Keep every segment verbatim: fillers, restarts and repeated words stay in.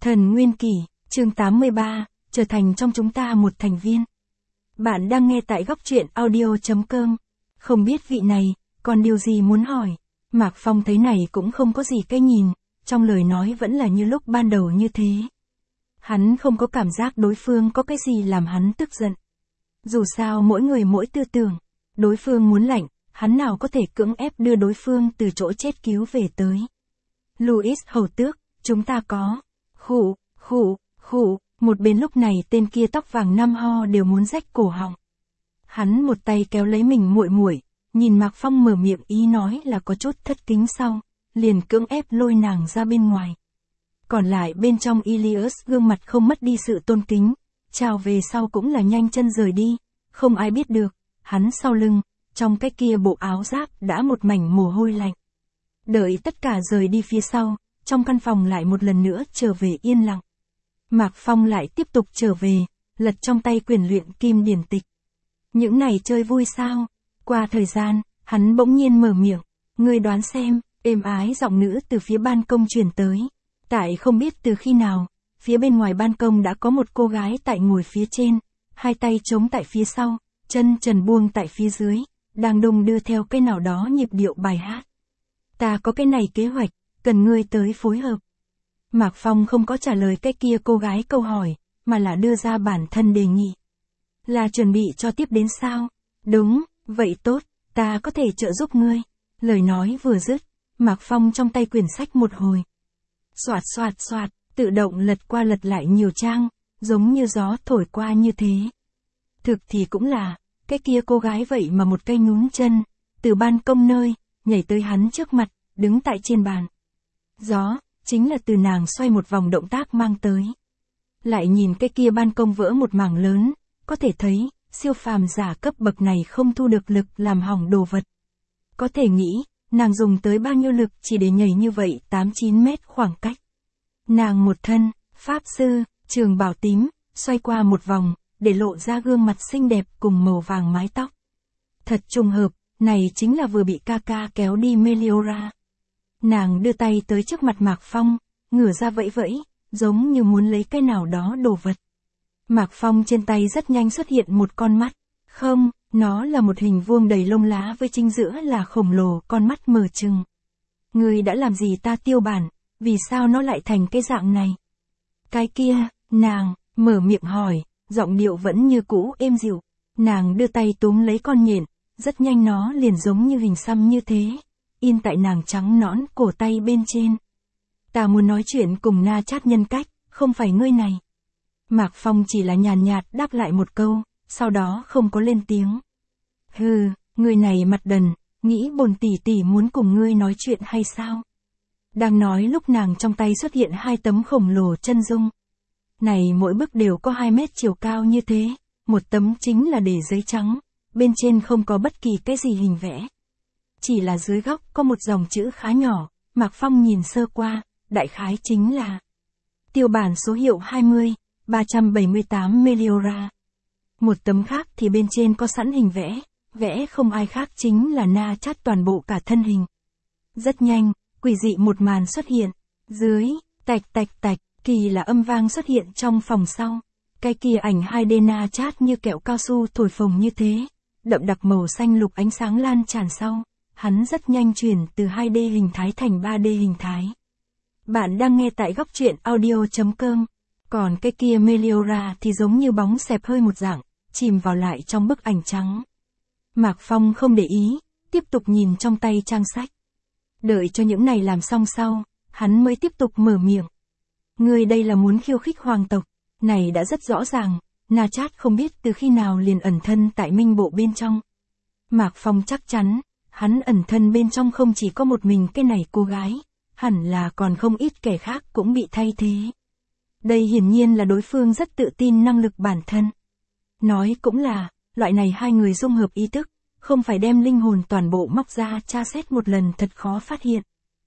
Thần Nguyên Kỷ, chương tám mươi ba, trở thành trong chúng ta một thành viên. Bạn đang nghe tại góc truyện audio chấm com. Không biết vị này, còn điều gì muốn hỏi? Mạc Phong thấy này cũng không có gì cái nhìn, trong lời nói vẫn là như lúc ban đầu như thế. Hắn không có cảm giác đối phương có cái gì làm hắn tức giận. Dù sao mỗi người mỗi tư tưởng, đối phương muốn lạnh, hắn nào có thể cưỡng ép đưa đối phương từ chỗ chết cứu về tới. Louis hầu tước, chúng ta có. Khụ, khụ, khụ, một bên lúc này tên kia tóc vàng năm ho đều muốn rách cổ họng. Hắn một tay kéo lấy mình muội muội, nhìn Mạc Phong mở miệng ý nói là có chút thất kính sau, liền cưỡng ép lôi nàng ra bên ngoài. Còn lại bên trong Ilias gương mặt không mất đi sự tôn kính, chào về sau cũng là nhanh chân rời đi, không ai biết được, hắn sau lưng, trong cái kia bộ áo giáp đã một mảnh mồ hôi lạnh. Đợi tất cả rời đi phía sau, trong căn phòng lại một lần nữa trở về yên lặng. Mạc Phong lại tiếp tục trở về, lật trong tay quyển luyện kim điển tịch. Những này chơi vui sao? Qua thời gian, hắn bỗng nhiên mở miệng, ngươi đoán xem, êm ái giọng nữ từ phía ban công truyền tới. Tại không biết từ khi nào, phía bên ngoài ban công đã có một cô gái tại ngồi phía trên, hai tay chống tại phía sau, chân trần buông tại phía dưới, đang đung đưa theo cái nào đó nhịp điệu bài hát. Ta có cái này kế hoạch, cần ngươi tới phối hợp. Mạc Phong không có trả lời cái kia cô gái câu hỏi, mà là đưa ra bản thân đề nghị. Là chuẩn bị cho tiếp đến sao? Đúng, vậy tốt, ta có thể trợ giúp ngươi. Lời nói vừa dứt, Mạc Phong trong tay quyển sách một hồi. Xoạt xoạt xoạt, tự động lật qua lật lại nhiều trang, giống như gió thổi qua như thế. Thực thì cũng là, cái kia cô gái vậy mà một cây nhún chân, từ ban công nơi, nhảy tới hắn trước mặt, đứng tại trên bàn. Gió, chính là từ nàng xoay một vòng động tác mang tới. Lại nhìn cái kia ban công vỡ một mảng lớn, có thể thấy, siêu phàm giả cấp bậc này không thu được lực làm hỏng đồ vật. Có thể nghĩ, nàng dùng tới bao nhiêu lực chỉ để nhảy như vậy tám chín mét khoảng cách. Nàng một thân, pháp sư, trường bào tím, xoay qua một vòng, để lộ ra gương mặt xinh đẹp cùng màu vàng mái tóc. Thật trùng hợp, này chính là vừa bị ca ca kéo đi Meliora. Nàng đưa tay tới trước mặt Mạc Phong, ngửa ra vẫy vẫy, giống như muốn lấy cái nào đó đồ vật. Mạc Phong trên tay rất nhanh xuất hiện một con mắt. Không, nó là một hình vuông đầy lông lá với chính giữa là khổng lồ con mắt mở trừng. Ngươi đã làm gì ta Tiêu Bản, vì sao nó lại thành cái dạng này? Cái kia, nàng, mở miệng hỏi, giọng điệu vẫn như cũ êm dịu. Nàng đưa tay túm lấy con nhện, rất nhanh nó liền giống như hình xăm như thế, in tại nàng trắng nõn cổ tay bên trên. Ta muốn nói chuyện cùng Na Chát nhân cách, không phải ngươi này. Mạc Phong chỉ là nhàn nhạt đáp lại một câu, sau đó không có lên tiếng. Hừ, người này mặt đần, nghĩ bồn tỷ tỷ muốn cùng ngươi nói chuyện hay sao? Đang nói lúc nàng trong tay xuất hiện hai tấm khổng lồ chân dung. Này mỗi bức đều có hai mét chiều cao như thế, một tấm chính là để giấy trắng, bên trên không có bất kỳ cái gì hình vẽ. Chỉ là dưới góc có một dòng chữ khá nhỏ, Mạc Phong nhìn sơ qua, đại khái chính là Tiêu Bản số hiệu hai mươi, ba trăm bảy mươi tám Meliora. Một tấm khác thì bên trên có sẵn hình vẽ, vẽ không ai khác chính là Na Chát toàn bộ cả thân hình. Rất nhanh, quỷ dị một màn xuất hiện, dưới, tạch tạch tạch, kỳ là âm vang xuất hiện trong phòng sau. Cái kia ảnh hai D Na Chát như kẹo cao su thổi phồng như thế, đậm đặc màu xanh lục ánh sáng lan tràn sau, hắn rất nhanh chuyển từ hai D hình thái thành ba D hình thái. Bạn đang nghe tại góc truyện audio chấm com. Còn cái kia Meliora thì giống như bóng xẹp hơi một dạng, chìm vào lại trong bức ảnh trắng. Mạc Phong không để ý, tiếp tục nhìn trong tay trang sách. Đợi cho những này làm xong sau, hắn mới tiếp tục mở miệng. Ngươi đây là muốn khiêu khích hoàng tộc, này đã rất rõ ràng, Na Chát không biết từ khi nào liền ẩn thân tại minh bộ bên trong. Mạc Phong chắc chắn, hắn ẩn thân bên trong không chỉ có một mình cái này cô gái, hẳn là còn không ít kẻ khác cũng bị thay thế. Đây hiển nhiên là đối phương rất tự tin năng lực bản thân. Nói cũng là, loại này hai người dung hợp ý thức, không phải đem linh hồn toàn bộ móc ra tra xét một lần thật khó phát hiện.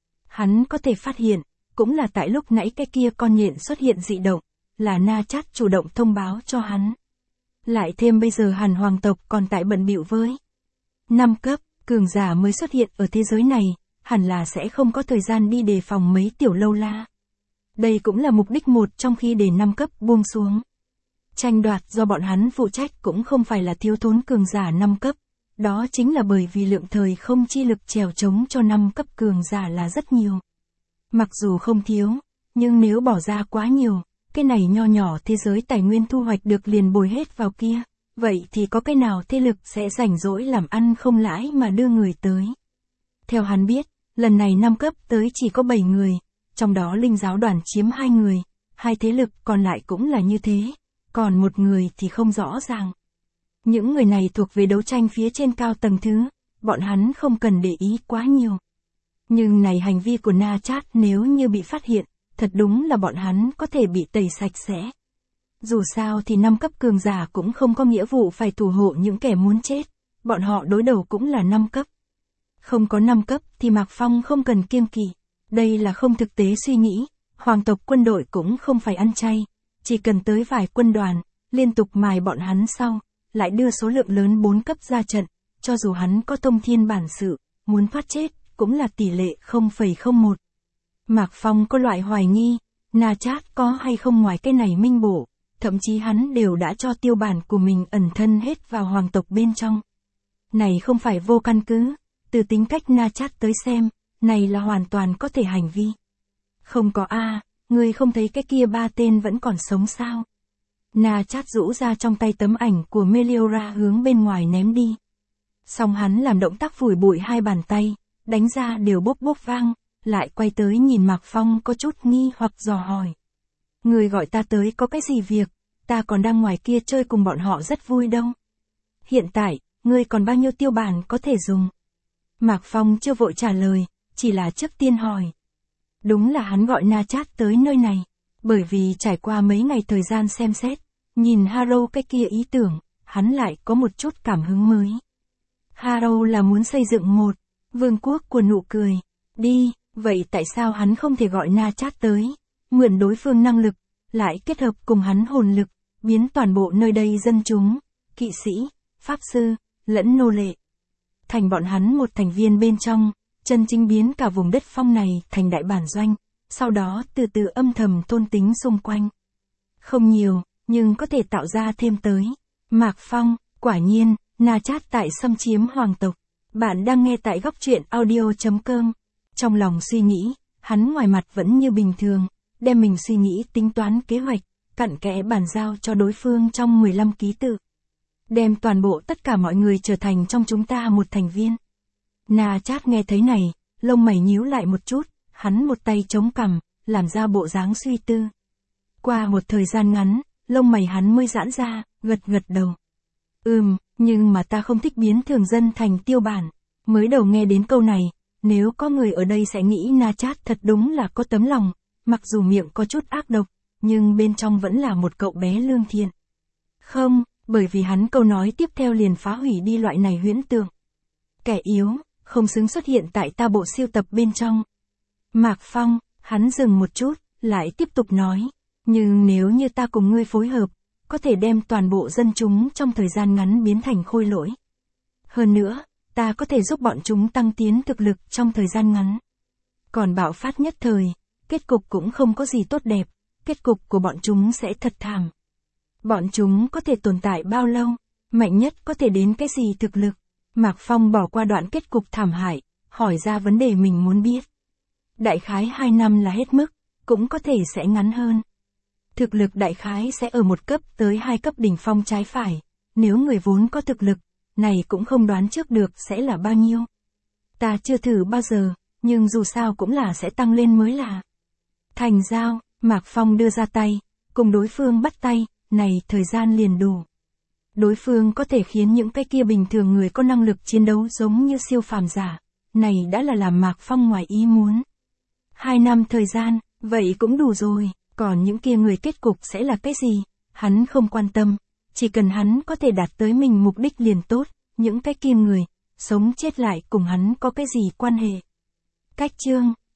Hắn có thể phát hiện, cũng là tại lúc nãy cái kia con nhện xuất hiện dị động, là Na Chát chủ động thông báo cho hắn. Lại thêm bây giờ Hàn hoàng tộc còn tại bận bịu với năm cấp, cường giả mới xuất hiện ở thế giới này, hẳn là sẽ không có thời gian đi đề phòng mấy tiểu lâu la. Đây cũng là mục đích một trong khi để năm cấp buông xuống. Tranh đoạt do bọn hắn phụ trách cũng không phải là thiếu thốn cường giả năm cấp, đó chính là bởi vì lượng thời không chi lực chèo chống cho năm cấp cường giả là rất nhiều. Mặc dù không thiếu, nhưng nếu bỏ ra quá nhiều, cái này nho nhỏ thế giới tài nguyên thu hoạch được liền bồi hết vào kia, vậy thì có cái nào thế lực sẽ rảnh rỗi làm ăn không lãi mà đưa người tới. Theo hắn biết, lần này năm cấp tới chỉ có bảy người, trong đó linh giáo đoàn chiếm hai người, hai thế lực còn lại cũng là như thế, còn một người thì không rõ ràng. Những người này thuộc về đấu tranh phía trên cao tầng thứ, bọn hắn không cần để ý quá nhiều. Nhưng này hành vi của Na Chát nếu như bị phát hiện, thật đúng là bọn hắn có thể bị tẩy sạch sẽ. Dù sao thì năm cấp cường giả cũng không có nghĩa vụ phải thủ hộ những kẻ muốn chết, bọn họ đối đầu cũng là năm cấp. Không có năm cấp thì Mạc Phong không cần kiêng kỵ, đây là không thực tế suy nghĩ, hoàng tộc quân đội cũng không phải ăn chay, chỉ cần tới vài quân đoàn, liên tục mài bọn hắn sau, lại đưa số lượng lớn bốn cấp ra trận, cho dù hắn có thông thiên bản sự, muốn thoát chết, cũng là tỷ lệ không phẩy không một. Mạc Phong có loại hoài nghi, Na Chát có hay không ngoài cái này minh bổ, thậm chí hắn đều đã cho tiêu bản của mình ẩn thân hết vào hoàng tộc bên trong. Này không phải vô căn cứ, từ tính cách Na Chát tới xem, này là hoàn toàn có thể hành vi. Không có a, ngươi không thấy cái kia ba tên vẫn còn sống sao? Na Chát rũ ra trong tay tấm ảnh của Meliora hướng bên ngoài ném đi. Xong hắn làm động tác phủi bụi hai bàn tay, đánh ra đều bốp bốp vang, lại quay tới nhìn Mạc Phong có chút nghi hoặc dò hỏi. Người gọi ta tới có cái gì việc, ta còn đang ngoài kia chơi cùng bọn họ rất vui đâu. Hiện tại, ngươi còn bao nhiêu tiêu bản có thể dùng? Mạc Phong chưa vội trả lời, chỉ là trước tiên hỏi. Đúng là hắn gọi Na Chát tới nơi này, bởi vì trải qua mấy ngày thời gian xem xét, nhìn Haro cái kia ý tưởng, hắn lại có một chút cảm hứng mới. Haro là muốn xây dựng một vương quốc của nụ cười. Đi, vậy tại sao hắn không thể gọi Na Chát tới, mượn đối phương năng lực, lại kết hợp cùng hắn hồn lực, biến toàn bộ nơi đây dân chúng, kỵ sĩ, pháp sư, lẫn nô lệ, thành bọn hắn một thành viên bên trong, chân chính biến cả vùng đất phong này thành đại bản doanh, sau đó từ từ âm thầm thôn tính xung quanh. Không nhiều, nhưng có thể tạo ra thêm tới. Mạc Phong, quả nhiên, Na Chát tại xâm chiếm hoàng tộc. Bạn đang nghe tại góc truyện audio chấm com. Trong lòng suy nghĩ, hắn ngoài mặt vẫn như bình thường, đem mình suy nghĩ tính toán kế hoạch, cặn kẽ bàn giao cho đối phương trong mười lăm ký tự. Đem toàn bộ tất cả mọi người trở thành trong chúng ta một thành viên. Na Chát nghe thấy này, lông mày nhíu lại một chút, hắn một tay chống cằm, làm ra bộ dáng suy tư. Qua một thời gian ngắn, lông mày hắn mới giãn ra, gật gật đầu. Ừm, nhưng mà ta không thích biến thường dân thành tiêu bản. Mới đầu nghe đến câu này, nếu có người ở đây sẽ nghĩ Na Chát thật đúng là có tấm lòng, mặc dù miệng có chút ác độc, nhưng bên trong vẫn là một cậu bé lương thiện. Không, bởi vì hắn câu nói tiếp theo liền phá hủy đi loại này huyễn tượng. Kẻ yếu, không xứng xuất hiện tại ta bộ siêu tập bên trong. Mạc Phong, hắn dừng một chút, lại tiếp tục nói, nhưng nếu như ta cùng ngươi phối hợp, có thể đem toàn bộ dân chúng trong thời gian ngắn biến thành khôi lỗi. Hơn nữa, ta có thể giúp bọn chúng tăng tiến thực lực trong thời gian ngắn. Còn bạo phát nhất thời, kết cục cũng không có gì tốt đẹp, kết cục của bọn chúng sẽ thật thảm. Bọn chúng có thể tồn tại bao lâu, mạnh nhất có thể đến cái gì thực lực. Mạc Phong bỏ qua đoạn kết cục thảm hại, hỏi ra vấn đề mình muốn biết. Đại khái hai năm là hết mức, cũng có thể sẽ ngắn hơn. Thực lực đại khái sẽ ở một cấp tới hai cấp đỉnh phong trái phải, nếu người vốn có thực lực, này cũng không đoán trước được sẽ là bao nhiêu. Ta chưa thử bao giờ, nhưng dù sao cũng là sẽ tăng lên mới là. Thành giao, Mạc Phong đưa ra tay, cùng đối phương bắt tay, này thời gian liền đủ. Đối phương có thể khiến những cái kia bình thường người có năng lực chiến đấu giống như siêu phàm giả, này đã là làm Mạc Phong ngoài ý muốn. Hai năm thời gian, vậy cũng đủ rồi, còn những kia người kết cục sẽ là cái gì, hắn không quan tâm, chỉ cần hắn có thể đạt tới mình mục đích liền tốt, những cái kia người, sống chết lại cùng hắn có cái gì quan hệ. Cách chương